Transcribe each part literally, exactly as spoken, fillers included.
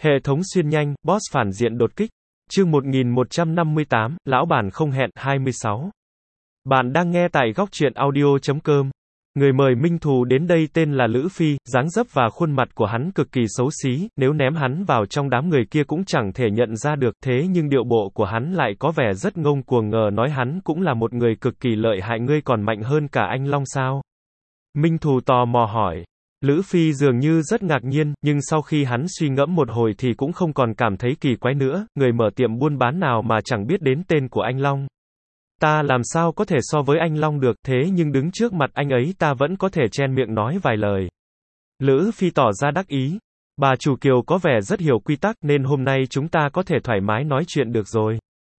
Hệ thống xuyên nhanh, boss phản diện đột kích. Chương một nghìn một trăm năm mươi tám, lão bản không hẹn, hai mươi sáu. Bạn đang nghe tại góc truyện audio chấm com. Người mời Minh Thù đến đây tên là Lữ Phi, dáng dấp và khuôn mặt của hắn cực kỳ xấu xí, nếu ném hắn vào trong đám người kia cũng chẳng thể nhận ra được, thế nhưng điệu bộ của hắn lại có vẻ rất ngông cuồng, ngờ nói hắn cũng là một người cực kỳ lợi hại. Ngươi còn mạnh hơn cả anh Long sao? Minh Thù tò mò hỏi. Lữ Phi dường như rất ngạc nhiên, nhưng sau khi hắn suy ngẫm một hồi thì cũng không còn cảm thấy kỳ quái nữa, người mở tiệm buôn bán nào mà chẳng biết đến tên của anh Long. Ta làm sao có thể so với anh Long được, thế nhưng đứng trước mặt anh ấy ta vẫn có thể chen miệng nói vài lời. Lữ Phi tỏ ra đắc ý. Bà chủ Kiều có vẻ rất hiểu quy tắc nên hôm nay chúng ta có thể thoải mái nói chuyện được rồi.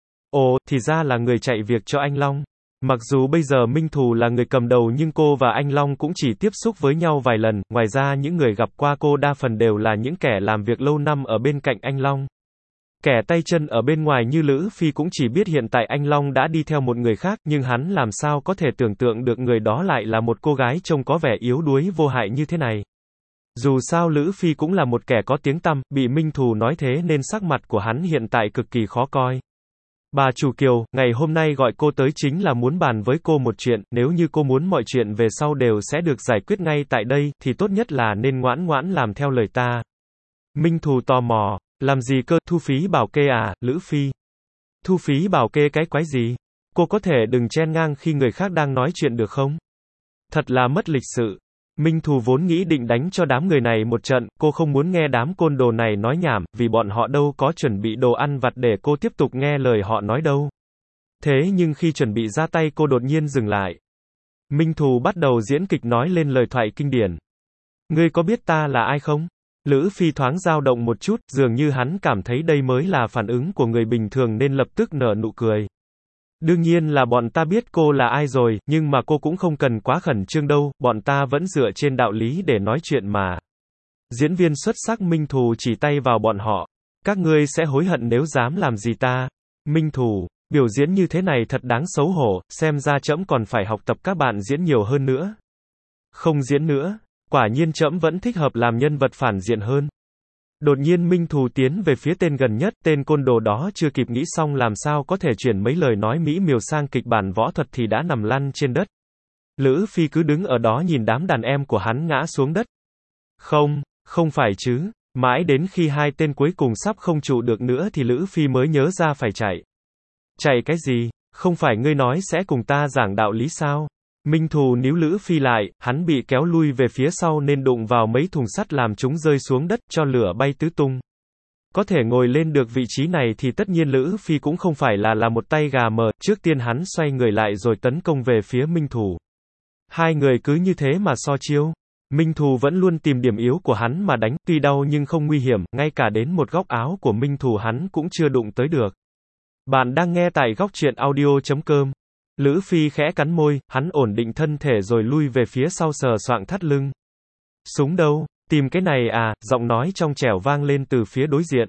Ồ, thì ra là người chạy việc cho anh Long. Mặc dù bây giờ Minh Thù là người cầm đầu nhưng cô và anh Long cũng chỉ tiếp xúc với nhau vài lần, ngoài ra những người gặp qua cô đa phần đều là những kẻ làm việc lâu năm ở bên cạnh anh Long. Kẻ tay chân ở bên ngoài như Lữ Phi cũng chỉ biết hiện tại anh Long đã đi theo một người khác, nhưng hắn làm sao có thể tưởng tượng được người đó lại là một cô gái trông có vẻ yếu đuối vô hại như thế này. Dù sao Lữ Phi cũng là một kẻ có tiếng tăm, bị Minh Thù nói thế nên sắc mặt của hắn hiện tại cực kỳ khó coi. Bà chủ Kiều, ngày hôm nay gọi cô tới chính là muốn bàn với cô một chuyện, nếu như cô muốn mọi chuyện về sau đều sẽ được giải quyết ngay tại đây, thì tốt nhất là nên ngoãn ngoãn làm theo lời ta. Minh Thù tò mò, làm gì cơ, thu phí bảo kê à, Lữ Phi? Thu phí bảo kê cái quái gì? Cô có thể đừng chen ngang khi người khác đang nói chuyện được không? Thật là mất lịch sự. Minh Thù vốn nghĩ định đánh cho đám người này một trận, cô không muốn nghe đám côn đồ này nói nhảm, vì bọn họ đâu có chuẩn bị đồ ăn vặt để cô tiếp tục nghe lời họ nói đâu. Thế nhưng khi chuẩn bị ra tay cô đột nhiên dừng lại. Minh Thù bắt đầu diễn kịch nói lên lời thoại kinh điển. Ngươi có biết ta là ai không? Lữ Phi thoáng dao động một chút, dường như hắn cảm thấy đây mới là phản ứng của người bình thường nên lập tức nở nụ cười. Đương nhiên là bọn ta biết cô là ai rồi, nhưng mà cô cũng không cần quá khẩn trương đâu, bọn ta vẫn dựa trên đạo lý để nói chuyện mà. Diễn viên xuất sắc Minh Thù chỉ tay vào bọn họ. Các ngươi sẽ hối hận nếu dám làm gì ta. Minh Thù, biểu diễn như thế này thật đáng xấu hổ, xem ra trẫm còn phải học tập các bạn diễn nhiều hơn nữa. Không diễn nữa, quả nhiên trẫm vẫn thích hợp làm nhân vật phản diện hơn. Đột nhiên Minh Thù tiến về phía tên gần nhất, tên côn đồ đó chưa kịp nghĩ xong làm sao có thể chuyển mấy lời nói mỹ miều sang kịch bản võ thuật thì đã nằm lăn trên đất. Lữ Phi cứ đứng ở đó nhìn đám đàn em của hắn ngã xuống đất. Không, không phải chứ, mãi đến khi hai tên cuối cùng sắp không trụ được nữa thì Lữ Phi mới nhớ ra phải chạy. Chạy cái gì, không phải ngươi nói sẽ cùng ta giảng đạo lý sao? Minh Thù níu Lữ Phi lại, hắn bị kéo lui về phía sau nên đụng vào mấy thùng sắt làm chúng rơi xuống đất, cho lửa bay tứ tung. Có thể ngồi lên được vị trí này thì tất nhiên Lữ Phi cũng không phải là là một tay gà mờ, trước tiên hắn xoay người lại rồi tấn công về phía Minh Thù. Hai người cứ như thế mà so chiêu. Minh Thù vẫn luôn tìm điểm yếu của hắn mà đánh, tuy đau nhưng không nguy hiểm, ngay cả đến một góc áo của Minh Thù hắn cũng chưa đụng tới được. Bạn đang nghe tại góc truyện audio chấm com. Lữ Phi khẽ cắn môi, hắn ổn định thân thể rồi lui về phía sau sờ soạng thắt lưng. Súng đâu? Tìm cái này à? Giọng nói trong trẻo vang lên từ phía đối diện.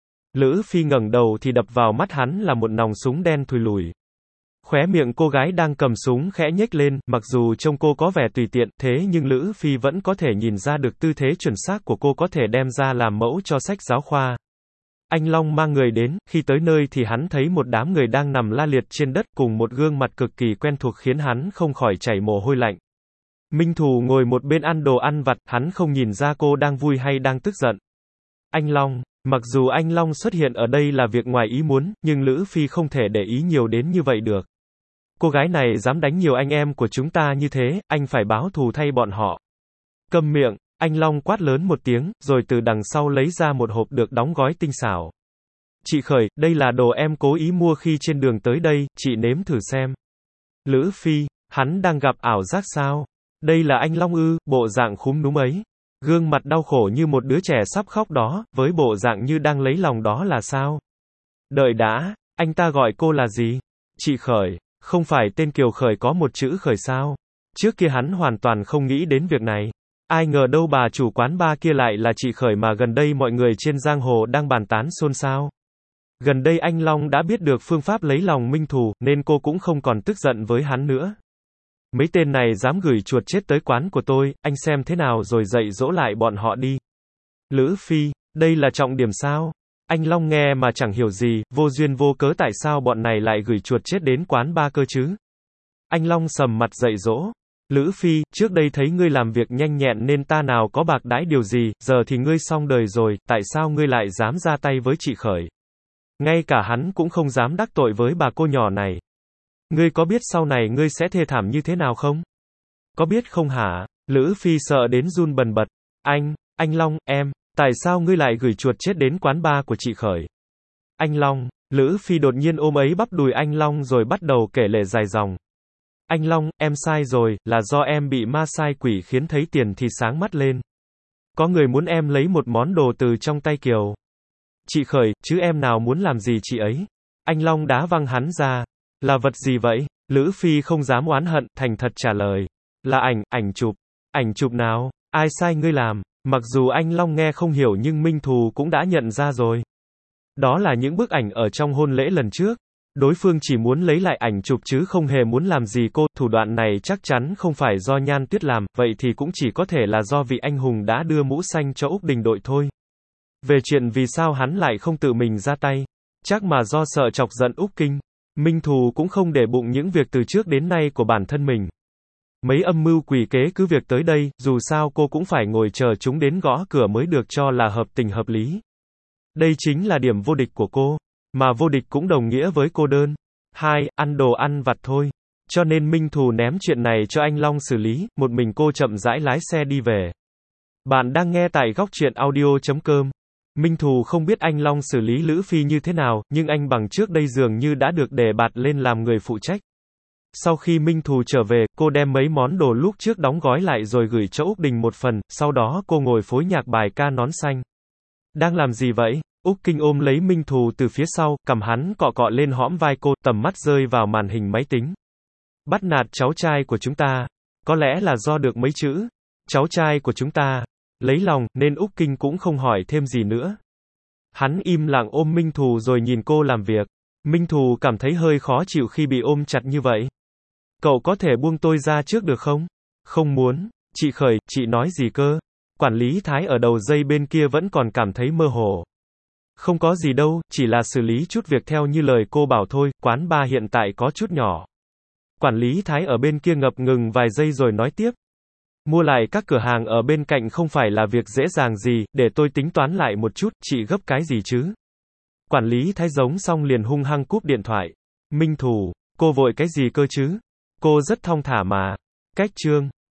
Lữ Phi ngẩng đầu thì đập vào mắt hắn là một nòng súng đen thùi lùi. Khóe miệng cô gái đang cầm súng khẽ nhếch lên, mặc dù trông cô có vẻ tùy tiện, thế nhưng Lữ Phi vẫn có thể nhìn ra được tư thế chuẩn xác của cô có thể đem ra làm mẫu cho sách giáo khoa. Anh Long mang người đến, khi tới nơi thì hắn thấy một đám người đang nằm la liệt trên đất cùng một gương mặt cực kỳ quen thuộc khiến hắn không khỏi chảy mồ hôi lạnh. Minh Thù ngồi một bên ăn đồ ăn vặt, hắn không nhìn ra cô đang vui hay đang tức giận. Anh Long, mặc dù anh Long xuất hiện ở đây là việc ngoài ý muốn, nhưng Lữ Phi không thể để ý nhiều đến như vậy được. Cô gái này dám đánh nhiều anh em của chúng ta như thế, anh phải báo thù thay bọn họ. Câm miệng. Anh Long quát lớn một tiếng, rồi từ đằng sau lấy ra một hộp được đóng gói tinh xảo. Chị Khởi, đây là đồ em cố ý mua khi trên đường tới đây, chị nếm thử xem. Lữ Phi, hắn đang gặp ảo giác sao? Đây là anh Long ư, bộ dạng khúm núm ấy. Gương mặt đau khổ như một đứa trẻ sắp khóc đó, với bộ dạng như đang lấy lòng đó là sao? Đợi đã, anh ta gọi cô là gì? Chị Khởi, không phải tên Kiều Khởi có một chữ Khởi sao? Trước kia hắn hoàn toàn không nghĩ đến việc này. Ai ngờ đâu bà chủ quán bar kia lại là chị Khởi mà gần đây mọi người trên giang hồ đang bàn tán xôn xao. Gần đây anh Long đã biết được phương pháp lấy lòng Minh Thù, nên cô cũng không còn tức giận với hắn nữa. Mấy tên này dám gửi chuột chết tới quán của tôi, anh xem thế nào rồi dạy dỗ lại bọn họ đi. Lữ Phi, Đây là trọng điểm sao? Anh Long nghe mà chẳng hiểu gì, vô duyên vô cớ tại sao bọn này lại gửi chuột chết đến quán bar cơ chứ? Anh Long sầm mặt dạy dỗ. Lữ Phi, trước đây thấy ngươi làm việc nhanh nhẹn nên ta nào có bạc đãi điều gì, giờ thì ngươi xong đời rồi, tại sao ngươi lại dám ra tay với chị Khởi? Ngay cả hắn cũng không dám đắc tội với bà cô nhỏ này. Ngươi có biết sau này ngươi sẽ thê thảm như thế nào không? Có biết không hả? Lữ Phi sợ đến run bần bật. Anh, anh Long, em, tại sao ngươi lại gửi chuột chết đến quán bar của chị Khởi? Anh Long, Lữ Phi đột nhiên ôm ấy bắp đùi anh Long rồi bắt đầu kể lể dài dòng. Anh Long, em sai rồi, là do em bị ma sai quỷ khiến thấy tiền thì sáng mắt lên. Có người muốn em lấy một món đồ từ trong tay Kiều. Chị Khởi, chứ em nào muốn làm gì chị ấy? Anh Long đá văng hắn ra. Là vật gì vậy? Lữ Phi không dám oán hận, thành thật trả lời. Là ảnh, ảnh chụp. Ảnh chụp nào? Ai sai ngươi làm? Mặc dù anh Long nghe không hiểu nhưng Minh Thù cũng đã nhận ra rồi. Đó là những bức ảnh ở trong hôn lễ lần trước. Đối phương chỉ muốn lấy lại ảnh chụp chứ không hề muốn làm gì cô, thủ đoạn này chắc chắn không phải do Nhan Tuyết làm, vậy thì cũng chỉ có thể là do vị anh hùng đã đưa mũ xanh cho Úc Đình đội thôi. Về chuyện vì sao hắn lại không tự mình ra tay, chắc mà do sợ chọc giận Úc Kinh. Minh Thù cũng không để bụng những việc từ trước đến nay của bản thân mình. Mấy âm mưu quỷ kế cứ việc tới đây, dù sao cô cũng phải ngồi chờ chúng đến gõ cửa mới được cho là hợp tình hợp lý. Đây chính là điểm vô địch của cô. Mà vô địch cũng đồng nghĩa với cô đơn. Hai, ăn đồ ăn vặt thôi. Cho nên Minh Thù ném chuyện này cho anh Long xử lý, một mình cô chậm rãi lái xe đi về. Bạn đang nghe tại góc truyện audio chấm com. Minh Thù không biết anh Long xử lý Lữ Phi như thế nào, nhưng anh bằng trước đây dường như đã được đề bạt lên làm người phụ trách. Sau khi Minh Thù trở về, cô đem mấy món đồ lúc trước đóng gói lại rồi gửi cho Úc Đình một phần, sau đó cô ngồi phối nhạc bài ca Nón Xanh. Đang làm gì vậy? Úc Kinh ôm lấy Minh Thù từ phía sau, cầm hắn cọ cọ lên hõm vai cô, tầm mắt rơi vào màn hình máy tính. Bắt nạt cháu trai của chúng ta. Có lẽ là do được mấy chữ cháu trai của chúng ta lấy lòng, nên Úc Kinh cũng không hỏi thêm gì nữa. Hắn im lặng ôm Minh Thù rồi nhìn cô làm việc. Minh Thù cảm thấy hơi khó chịu khi bị ôm chặt như vậy. Cậu có thể buông tôi ra trước được không? Không muốn. Chị Khởi, chị nói gì cơ? Quản lý Thái ở đầu dây bên kia vẫn còn cảm thấy mơ hồ. Không có gì đâu, chỉ là xử lý chút việc theo như lời cô bảo thôi, quán bar hiện tại có chút nhỏ. Quản lý Thái ở bên kia ngập ngừng vài giây rồi nói tiếp. Mua lại các cửa hàng ở bên cạnh không phải là việc dễ dàng gì, để tôi tính toán lại một chút, chị gấp cái gì chứ? Quản lý Thái giống xong liền hung hăng cúp điện thoại. Minh Thù, cô vội cái gì cơ chứ? Cô rất thong thả mà. Cách chương.